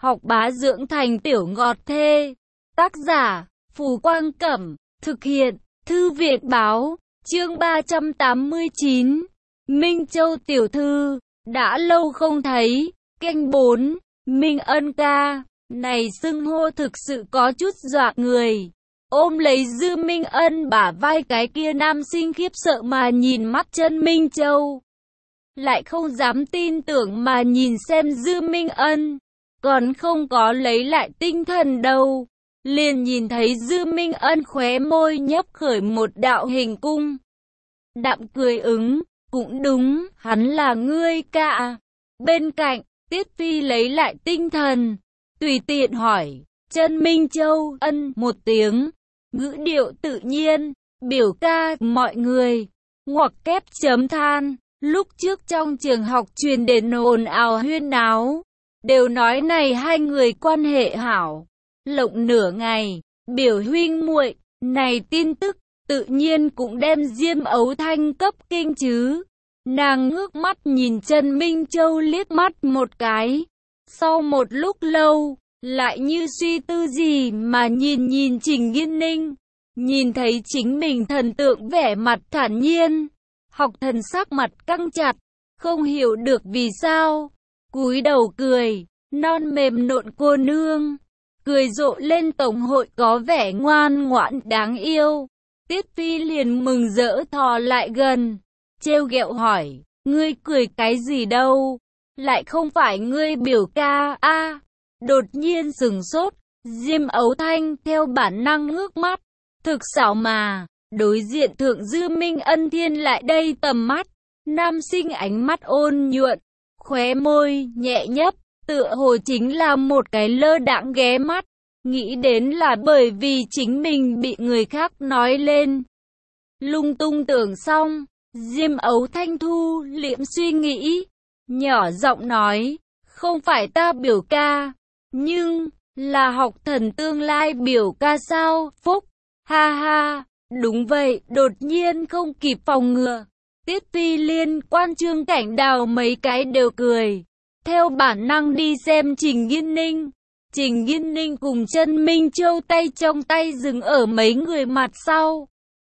học bá dưỡng thành tiểu ngọt thê. Tác giả, Phù Quang Cẩm, thực hiện, Thư viện Báo, chương 389. Minh Châu tiểu thư, đã lâu không thấy, canh 4, Minh Ân ca, này xưng hô thực sự có chút dọa người. Ôm lấy Dư Minh Ân bả vai cái kia nam sinh khiếp sợ mà nhìn mắt chân Minh Châu. Lại không dám tin tưởng mà nhìn xem Dư Minh Ân, còn không có lấy lại tinh thần đâu. Liền nhìn thấy Dư Minh Ân khóe môi nhấp khởi một đạo hình cung. Đạm cười ứng, cũng đúng, hắn là ngươi cả. Bên cạnh, Tiết Phi lấy lại tinh thần, tùy tiện hỏi, chân Minh Châu, ân một tiếng, ngữ điệu tự nhiên, biểu ca, mọi người, ngoặc kép chấm than. Lúc trước trong trường học truyền đến ồn ào huyên náo, đều nói này hai người quan hệ hảo. Lộng nửa ngày, biểu huynh muội, này tin tức, tự nhiên cũng đem Diêm Ấu Thanh cấp kinh chứ. Nàng ngước mắt nhìn Trần Minh Châu liếc mắt một cái. Sau một lúc lâu, lại như suy tư gì mà nhìn Trình Nghiên Ninh. Nhìn thấy chính mình thần tượng vẻ mặt thản nhiên. Học thần sắc mặt căng chặt, không hiểu được vì sao. Cúi đầu cười, non mềm nộn cô nương. Cười rộ lên tổng hội có vẻ ngoan ngoãn đáng yêu. Tiết Phi liền mừng rỡ thò lại gần, trêu ghẹo hỏi, ngươi cười cái gì đâu? Lại không phải ngươi biểu ca a? Đột nhiên sừng sốt, Diêm Ấu Thanh theo bản năng ngước mắt, thực xảo mà, đối diện thượng Dư Minh Ân thiên lại đây tầm mắt, nam sinh ánh mắt ôn nhuận, khóe môi nhẹ nhấp, tựa hồ chính là một cái lơ đãng ghé mắt, nghĩ đến là bởi vì chính mình bị người khác nói lên. Lung tung tưởng xong, Diêm Ấu Thanh thu liễm suy nghĩ, nhỏ giọng nói, không phải ta biểu ca, nhưng là học thần tương lai biểu ca sao, phúc, ha ha, đúng vậy, đột nhiên không kịp phòng ngừa. Tiết Phi liên quan Trương Cảnh Đào mấy cái đều cười, theo bản năng đi xem Trình Nghiên Ninh. Trình Nghiên Ninh cùng chân Minh Châu tay trong tay dừng ở mấy người mặt sau.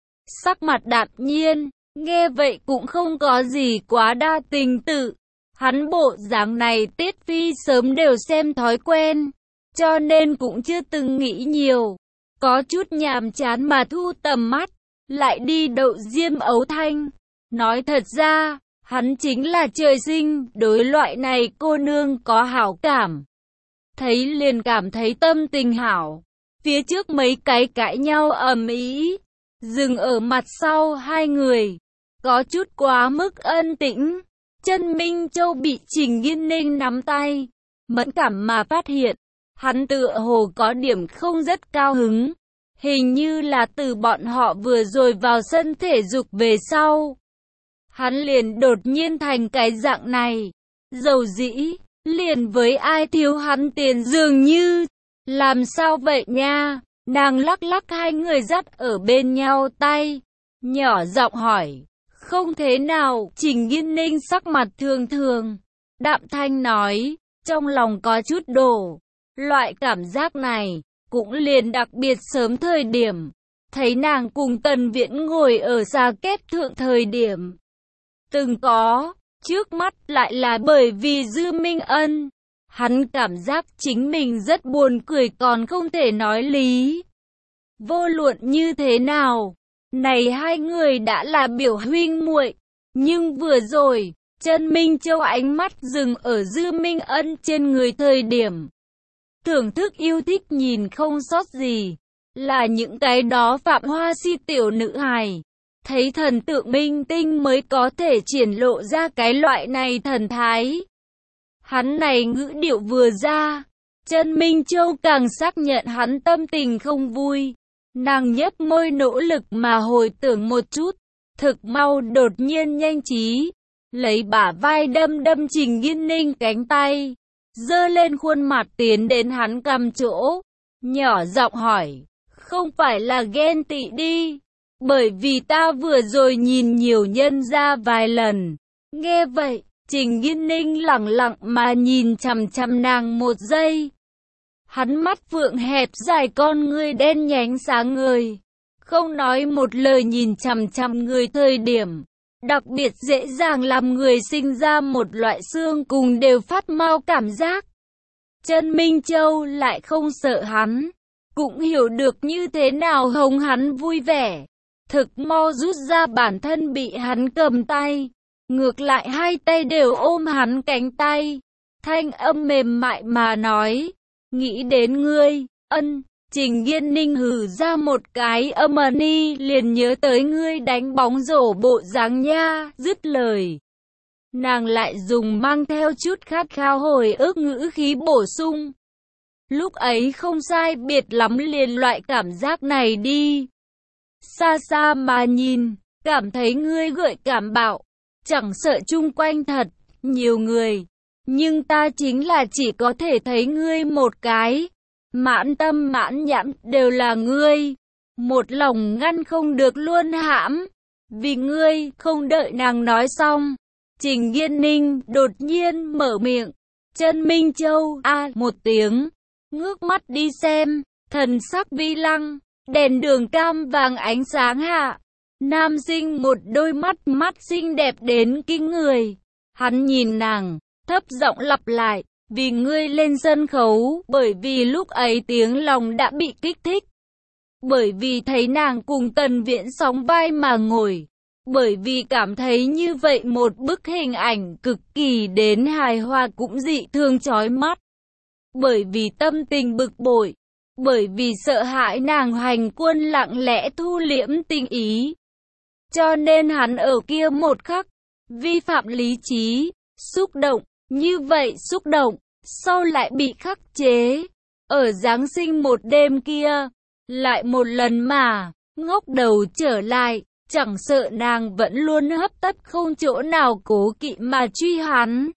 Sắc mặt đạm nhiên, nghe vậy cũng không có gì quá đa tình tự. Hắn bộ dáng này Tiết Phi sớm đều xem thói quen, cho nên cũng chưa từng nghĩ nhiều. Có chút nhàm chán mà thu tầm mắt, lại đi đậu Diêm Ấu Thanh. Nói thật ra, hắn chính là trời sinh, đối loại này cô nương có hảo cảm. Thấy liền cảm thấy tâm tình hảo. Phía trước mấy cái cãi nhau ầm ĩ, dừng ở mặt sau hai người, có chút quá mức ân tĩnh. Chân Minh Châu bị Trình Nghiên Ninh nắm tay, mẫn cảm mà phát hiện, hắn tựa hồ có điểm không rất cao hứng. Hình như là từ bọn họ vừa rồi vào sân thể dục về sau, hắn liền đột nhiên thành cái dạng này. Dầu dĩ, liền với ai thiếu hắn tiền dường như. Làm sao vậy nha? Nàng lắc lắc hai người dắt ở bên nhau tay, nhỏ giọng hỏi. Không thế nào, Trình Nghiên Ninh sắc mặt thường thường, đạm thanh nói, trong lòng có chút đổ. Loại cảm giác này, cũng liền đặc biệt sớm thời điểm, thấy nàng cùng Tần Viễn ngồi ở xa kết thượng thời điểm. Từng có, trước mắt lại là bởi vì Dư Minh Ân. Hắn cảm giác chính mình rất buồn cười còn không thể nói lý. Vô luận như thế nào, này hai người đã là biểu huynh muội, nhưng vừa rồi, chân Minh Châu ánh mắt dừng ở Dư Minh Ân trên người thời điểm. Thưởng thức yêu thích nhìn không sót gì, là những cái đó phạm hoa si tiểu nữ hài. Thấy thần tượng minh tinh mới có thể triển lộ ra cái loại này thần thái. Hắn này ngữ điệu vừa ra, chân Minh Châu càng xác nhận hắn tâm tình không vui. Nàng nhếch môi nỗ lực mà hồi tưởng một chút, thực mau đột nhiên nhanh trí, lấy bả vai đâm Trình Nghiên Ninh cánh tay, giơ lên khuôn mặt tiến đến hắn cằm chỗ, nhỏ giọng hỏi, không phải là ghen tị đi, bởi vì ta vừa rồi nhìn nhiều nhân ra vài lần. Nghe vậy, Trình Nghiên Ninh lẳng lặng mà nhìn chằm chằm nàng một giây, Hắn mắt phượng hẹp dài, con ngươi đen nhánh sáng ngời, không nói một lời nhìn chằm chằm người, thời điểm đặc biệt dễ dàng làm người sinh ra một loại xương cùng đều phát mau cảm giác. Chân Minh Châu lại không sợ hắn, cũng hiểu được như thế nào hống hắn vui vẻ. Thực mau rút ra bản thân bị hắn cầm tay, ngược lại hai tay đều ôm hắn cánh tay. Thanh âm mềm mại mà nói, nghĩ đến ngươi, ân. Trình Nghiên Ninh hừ ra một cái âm ni, liền nhớ tới ngươi đánh bóng rổ bộ dáng nha, dứt lời. Nàng lại dùng mang theo chút khát khao hồi ức ngữ khí bổ sung. Lúc ấy không sai biệt lắm liền loại cảm giác này đi. Xa xa mà nhìn, cảm thấy ngươi gợi cảm bạo, chẳng sợ chung quanh thật nhiều người, nhưng ta chính là chỉ có thể thấy ngươi một cái. Mãn tâm mãn nhãn đều là ngươi, một lòng ngăn không được luôn hãm, vì ngươi. Không đợi nàng nói xong, Trình Nghiên Ninh đột nhiên mở miệng. Chân Minh Châu a một tiếng, ngước mắt đi xem, thần sắc vi lăng, đèn đường cam vàng ánh sáng hạ, nam sinh một đôi mắt xinh đẹp đến kinh người. Hắn nhìn nàng, thấp giọng lặp lại, vì ngươi lên sân khấu, bởi vì lúc ấy tiếng lòng đã bị kích thích, bởi vì thấy nàng cùng Tần Viễn sóng vai mà ngồi, bởi vì cảm thấy như vậy một bức hình ảnh cực kỳ đến hài hòa cũng dị thường chói mắt, bởi vì tâm tình bực bội, bởi vì sợ hãi nàng hành quân lặng lẽ thu liễm tình ý. Cho nên hắn ở kia một khắc, vi phạm lý trí, xúc động, như vậy xúc động, sau lại bị khắc chế. Ở Giáng sinh một đêm kia, lại một lần mà, ngóc đầu trở lại, chẳng sợ nàng vẫn luôn hấp tấp không chỗ nào cố kỵ mà truy hắn.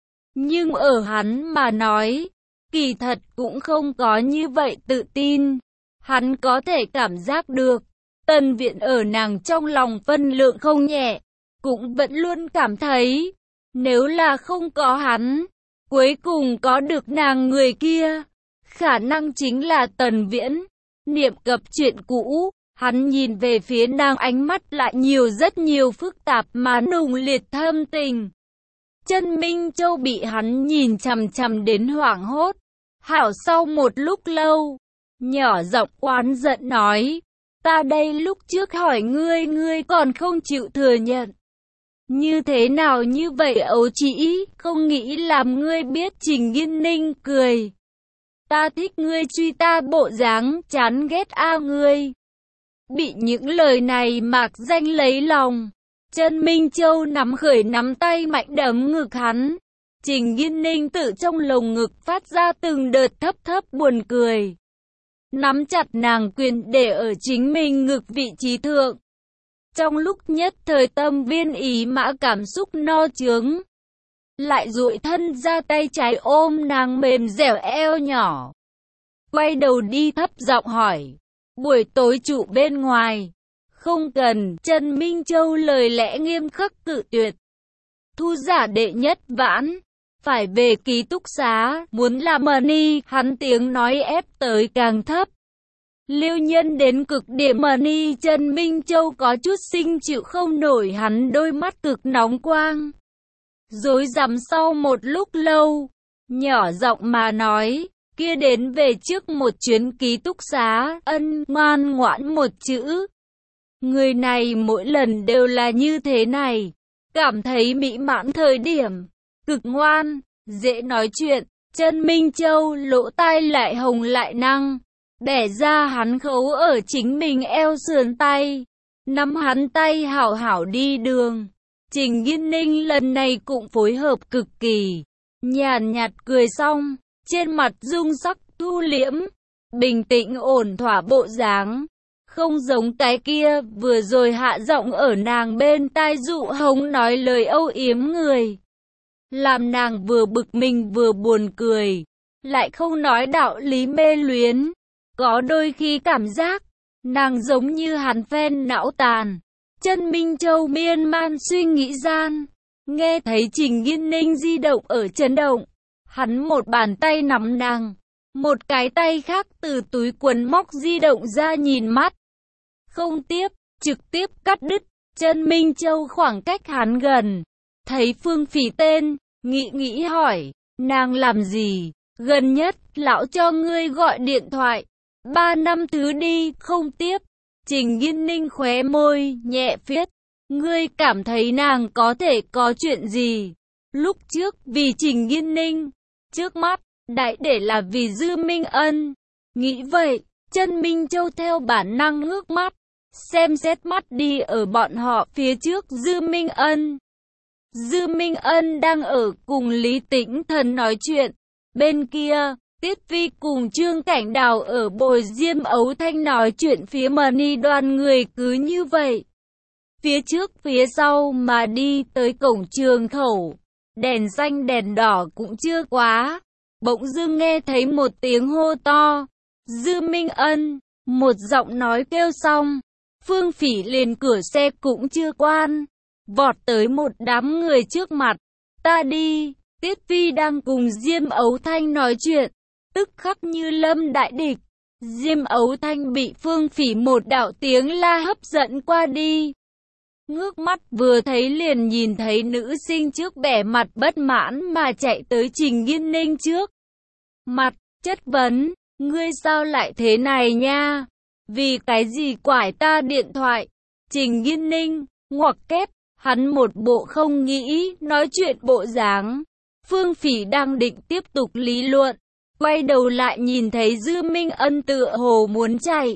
Nhưng ở hắn mà nói, kỳ thật cũng không có như vậy tự tin. Hắn có thể cảm giác được, Tần Viễn ở nàng trong lòng phân lượng không nhẹ, cũng vẫn luôn cảm thấy, nếu là không có hắn, cuối cùng có được nàng người kia, khả năng chính là Tần Viễn. Niệm cập chuyện cũ, hắn nhìn về phía nàng, ánh mắt lại rất nhiều phức tạp mà nùng liệt thâm tình. Chân Minh Châu bị hắn nhìn chằm chằm đến hoảng hốt. Hảo sau một lúc lâu, nhỏ giọng oán giận nói, ta đây lúc trước hỏi ngươi, ngươi còn không chịu thừa nhận. Như thế nào như vậy ấu trĩ, không nghĩ làm ngươi biết. Trình Nghiên Ninh cười. Ta thích ngươi truy ta bộ dáng, chán ghét a ngươi. Bị những lời này mạc danh lấy lòng. Chân Minh Châu nắm khởi nắm tay mạnh đấm ngực hắn. Trình Nghiên Ninh tự trong lồng ngực phát ra từng đợt thấp thấp buồn cười. Nắm chặt nàng quyền để ở chính mình ngực vị trí thượng. Trong lúc nhất thời tâm viên ý mã cảm xúc no chướng, lại duỗi thân ra tay trái ôm nàng mềm dẻo eo nhỏ. Quay đầu đi thấp giọng hỏi, buổi tối trụ bên ngoài. Không cần. Trần Minh Châu lời lẽ nghiêm khắc cự tuyệt. Thu giả đệ nhất vãn, phải về ký túc xá, muốn làm money. Hắn tiếng nói ép tới càng thấp. Liêu nhân đến cực điểm money. Trần Minh Châu có chút sinh chịu không nổi hắn đôi mắt cực nóng quang. Rối rắm sau một lúc lâu, nhỏ giọng mà nói, kia đến về trước một chuyến ký túc xá, ân, ngoan ngoãn một chữ. Người này mỗi lần đều là như thế này, cảm thấy mỹ mãn thời điểm, cực ngoan, dễ nói chuyện. Trần Minh Châu lỗ tai lại hồng lại năng, bẻ ra hắn khấu ở chính mình eo sườn tay, nắm hắn tay hảo hảo đi đường. Trình Nghiên Ninh lần này cũng phối hợp cực kỳ, nhàn nhạt cười xong, trên mặt dung sắc thu liễm, bình tĩnh ổn thỏa bộ dáng, không giống cái kia vừa rồi hạ giọng ở nàng bên tai dụ hống nói lời âu yếm người, làm nàng vừa bực mình vừa buồn cười, lại không nói đạo lý mê luyến. Có đôi khi cảm giác nàng giống như hắn phen não tàn. Chân Minh Châu miên man suy nghĩ gian, nghe thấy Trình Nghiên Ninh di động ở chấn động, hắn một bàn tay nắm nàng, Một cái tay khác từ túi quần móc di động ra nhìn mắt. Không tiếp, trực tiếp cắt đứt. Chân Minh Châu khoảng cách hắn gần. Thấy Phương Phỉ tên, nghĩ hỏi, nàng làm gì? Gần nhất, lão cho ngươi gọi điện thoại. 3 năm thứ đi, không tiếp. Trình Nghiên Ninh khóe môi, nhẹ phiết. Ngươi cảm thấy nàng có thể có chuyện gì? Lúc trước, vì Trình Nghiên Ninh. Trước mắt, đại để là vì Dư Minh Ân. Nghĩ vậy, Chân Minh Châu theo bản năng ngước mắt. Xem xét mắt đi ở bọn họ phía trước Dư Minh Ân. Dư Minh Ân đang ở cùng Lý Tĩnh Thần nói chuyện. Bên kia, Tiết Phi cùng Trương Cảnh Đào ở bồi Diêm Ấu Thanh nói chuyện phía Mani đoàn người cứ như vậy. Phía trước phía sau mà đi tới cổng trường khẩu. Đèn xanh đèn đỏ cũng chưa quá. Bỗng dưng nghe thấy một tiếng hô to. Dư Minh Ân, một giọng nói kêu xong. Phương Phỉ liền cửa xe cũng chưa quan. Vọt tới một đám người trước mặt. Ta đi. Tiết Phi đang cùng Diêm Ấu Thanh nói chuyện. Tức khắc như lâm đại địch. Diêm Ấu Thanh bị Phương Phỉ một đạo tiếng la hấp dẫn qua đi. Ngước mắt vừa thấy liền nhìn thấy nữ sinh trước vẻ mặt bất mãn mà chạy tới Trình Nghiên Ninh trước. Mặt, chất vấn, ngươi sao lại thế này nha? Vì cái gì quải ta điện thoại? Trình Nghiên Ninh, ngoặc kép, hắn một bộ không nghĩ, nói chuyện bộ dáng. Phương Phỉ đang định tiếp tục lý luận. Quay đầu lại nhìn thấy Dư Minh Ân tựa hồ muốn chạy.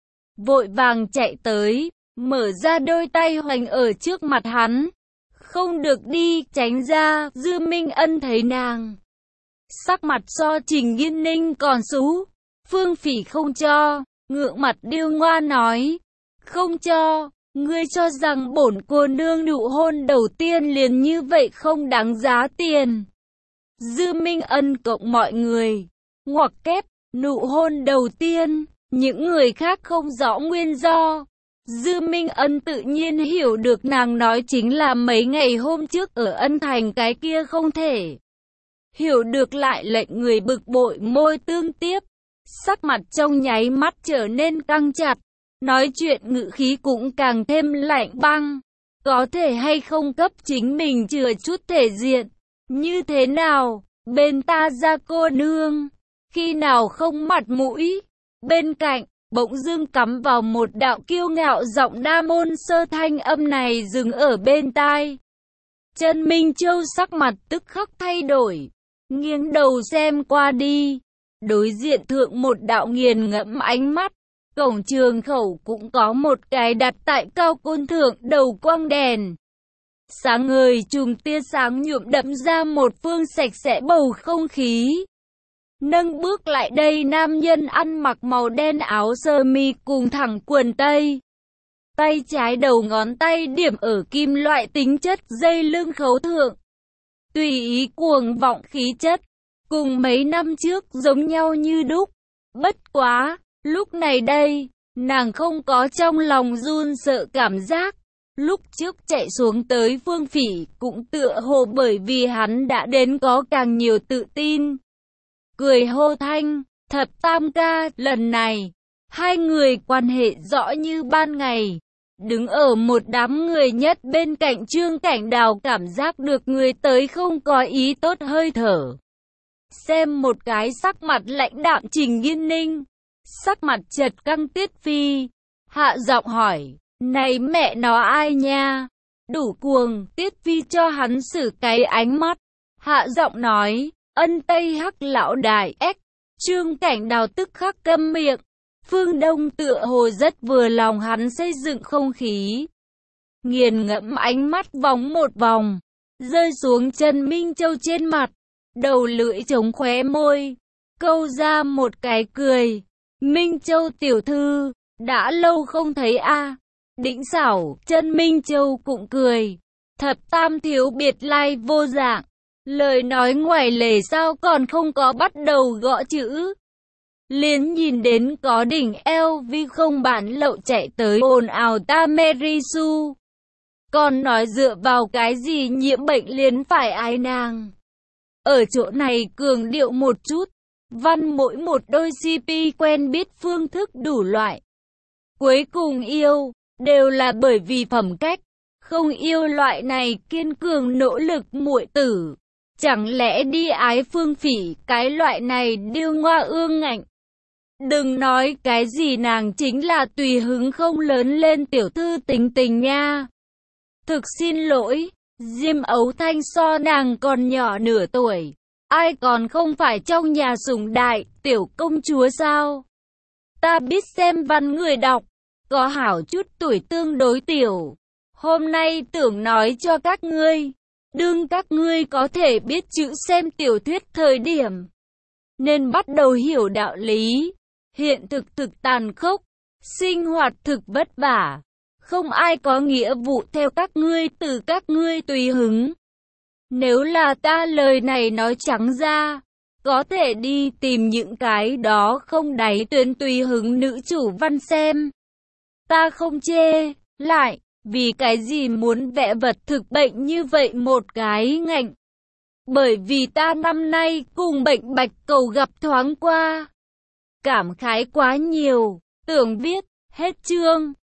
Vội vàng chạy tới, mở ra đôi tay hoành ở trước mặt hắn. Không được đi, tránh ra. Dư Minh Ân thấy nàng. Sắc mặt so Trình Nghiên Ninh còn xú. Phương Phỉ không cho, ngượng mặt điêu ngoa nói. Không cho, ngươi cho rằng bổn cô nương nụ hôn đầu tiên liền như vậy không đáng giá tiền. Dư Minh Ân cộng mọi người. Ngoặc kép, nụ hôn đầu tiên, những người khác không rõ nguyên do. Dư Minh Ân tự nhiên hiểu được nàng nói chính là mấy ngày hôm trước ở Ân Thành cái kia không thể. Hiểu được lại lệnh người bực bội môi tương tiếp. Sắc mặt trong nháy mắt trở nên căng chặt. Nói chuyện ngữ khí cũng càng thêm lạnh băng. Có thể hay không cấp chính mình chừa chút thể diện. Như thế nào, bên ta ra cô nương. Khi nào không mặt mũi. Bên cạnh, bỗng dưng cắm vào một đạo kiêu ngạo giọng đa môn sơ thanh âm này dừng ở bên tai. Chân Minh Châu sắc mặt tức khắc thay đổi. Nghiêng đầu xem qua đi. Đối diện thượng một đạo nghiền ngẫm ánh mắt. Cổng trường khẩu cũng có một cái đặt tại cao côn thượng đầu quang đèn. Sáng ngời chùm tia sáng nhuộm đậm ra một phương sạch sẽ bầu không khí. Nâng bước lại đây nam nhân ăn mặc màu đen áo sơ mi cùng thẳng quần tây. Tay trái đầu ngón tay điểm ở kim loại tính chất dây lưng khấu thượng. Tùy ý cuồng vọng khí chất. Cùng mấy năm trước giống nhau như đúc. Bất quá, lúc này đây, nàng không có trong lòng run sợ cảm giác. Lúc trước chạy xuống tới Phương Phỉ cũng tựa hồ bởi vì hắn đã đến có càng nhiều tự tin. Cười hô thanh, Thập Tam ca, lần này, hai người quan hệ rõ như ban ngày. Đứng ở một đám người nhất bên cạnh Trương Cảnh Đào cảm giác được người tới không có ý tốt hơi thở. Xem một cái sắc mặt lãnh đạm Trình Nghiên Ninh, sắc mặt chật căng Tiết Phi, hạ giọng hỏi, này mẹ nó ai nha? Đủ cuồng, Tiết Phi cho hắn xử cái ánh mắt, hạ giọng nói, Ân Tây Hắc lão đại ếch. Trương Cảnh Đào tức khắc câm miệng. Phương Đông tựa hồ rất vừa lòng hắn xây dựng không khí. Nghiền ngẫm ánh mắt vòng một vòng, rơi xuống Trần Minh Châu trên mặt, đầu lưỡi chống khóe môi, câu ra một cái cười. Minh Châu tiểu thư, đã lâu không thấy a. Đĩnh xảo, Trần Minh Châu cũng cười. Thập Tam thiếu biệt lai vô dạng. Lời nói ngoài lề sao còn không có bắt đầu gõ chữ. Liền nhìn đến có đỉnh LV không bán lậu chạy tới ồn ào ta Merisu. Còn nói dựa vào cái gì nhiễm bệnh liền phải ái nàng. Ở chỗ này cường điệu một chút. Văn mỗi một đôi CP quen biết phương thức đủ loại. Cuối cùng yêu, đều là bởi vì phẩm cách. Không yêu loại này kiên cường nỗ lực muội tử. Chẳng lẽ đi ái Phương Phỉ, cái loại này điêu ngoa ương ngạnh. Đừng nói cái gì nàng chính là tùy hứng không lớn lên tiểu thư tính tình nha. Thực xin lỗi, Diêm Ấu Thanh so nàng còn nhỏ nửa tuổi. Ai còn không phải trong nhà sủng đại, tiểu công chúa sao? Ta biết xem văn người đọc, có hảo chút tuổi tương đối tiểu. Hôm nay tưởng nói cho các ngươi, đương các ngươi có thể biết chữ xem tiểu thuyết thời điểm, nên bắt đầu hiểu đạo lý. Hiện thực thực tàn khốc, sinh hoạt thực vất vả. Không ai có nghĩa vụ theo các ngươi từ các ngươi tùy hứng. Nếu là ta lời này nói trắng ra, có thể đi tìm những cái đó không đáy tuyến tùy hứng nữ chủ văn xem. Ta không chê, lại, vì cái gì muốn vẽ vật thực bệnh như vậy một cái ngạnh. Bởi vì ta năm nay cùng bệnh bạch cầu gặp thoáng qua. Cảm khái quá nhiều, tưởng viết, hết chương.